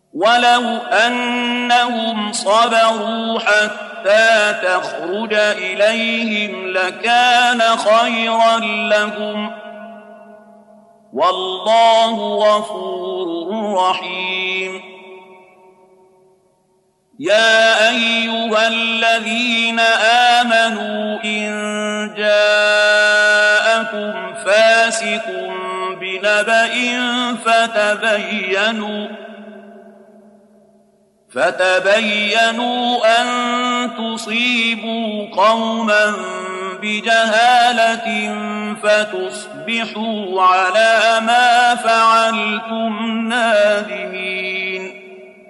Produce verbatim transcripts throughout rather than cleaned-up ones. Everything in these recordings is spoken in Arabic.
ولو أنهم صبروا حتى تخرج إليهم لكان خيرا لهم، والله غفور رحيم. يا أيها الذين آمنوا إن جاءكم فاسق بنبأ فتبينوا فتبينوا أن تصيبوا قوما بجهالة فتصبحوا على ما فعلتم نادمين.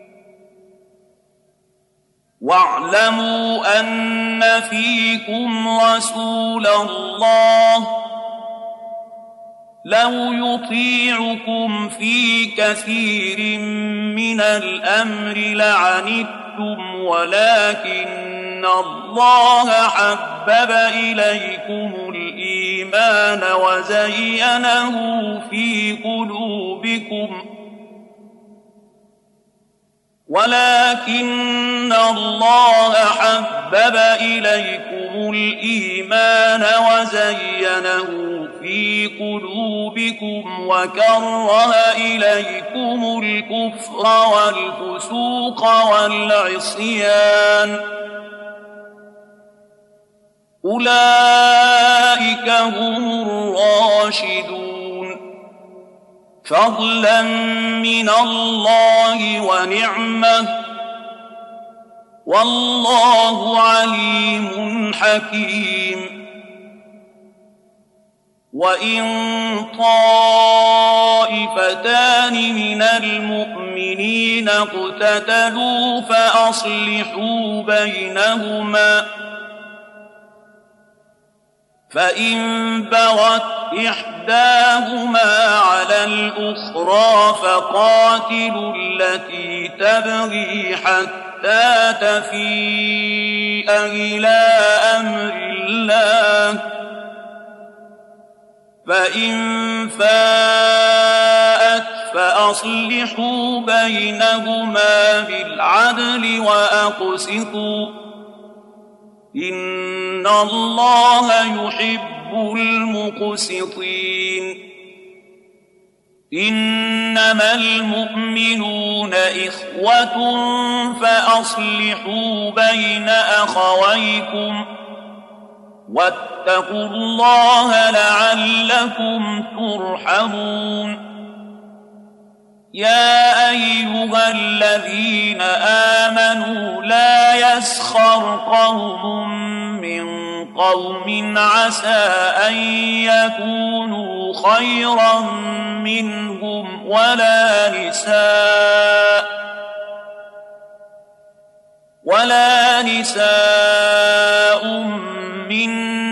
واعلموا أن فيكم رسول الله لو يطيعكم في كثير من الأمر لعنتم، ولكن الله حبب إليكم الإيمان وزينه في قلوبكم ولكن الله حبب إليكم الإيمان وزينه في قلوبكم وكره إليكم الكفر والفسوق والعصيان، أولئك هم الراشدون، فضلا من الله ونعمة، والله عليم حكيم. وإن طائفتان من المؤمنين اقتتلوا فأصلحوا بينهما، فإن بغت إحداهما على الأخرى فقاتلوا التي تبغي حتى تفيء إلى أمر الله، فإن فاءت فأصلحوا بينهما بالعدل وأقسطوا، إن الله يحب المقسطين. إنما المؤمنون إخوة فأصلحوا بين أخويكم واتقوا الله لعلكم ترحمون. يا أيها الذين آمنوا لا يسخر قوم من قوم عسى أن يكونوا خيرا منهم ولا نساء ولا نساء من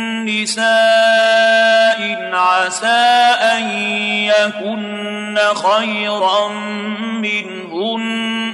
نساء عسى أن يكن خيرا منهن،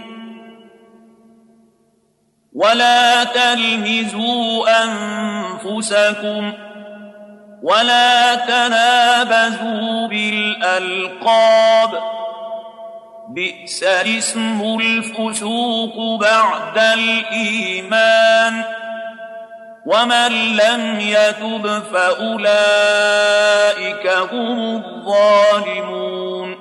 ولا تلمزوا أنفسكم ولا تنابزوا بالألقاب، بئس الاسم الفسوق بعد الإيمان، ومن لم يتب فأولئك هم الظالمون.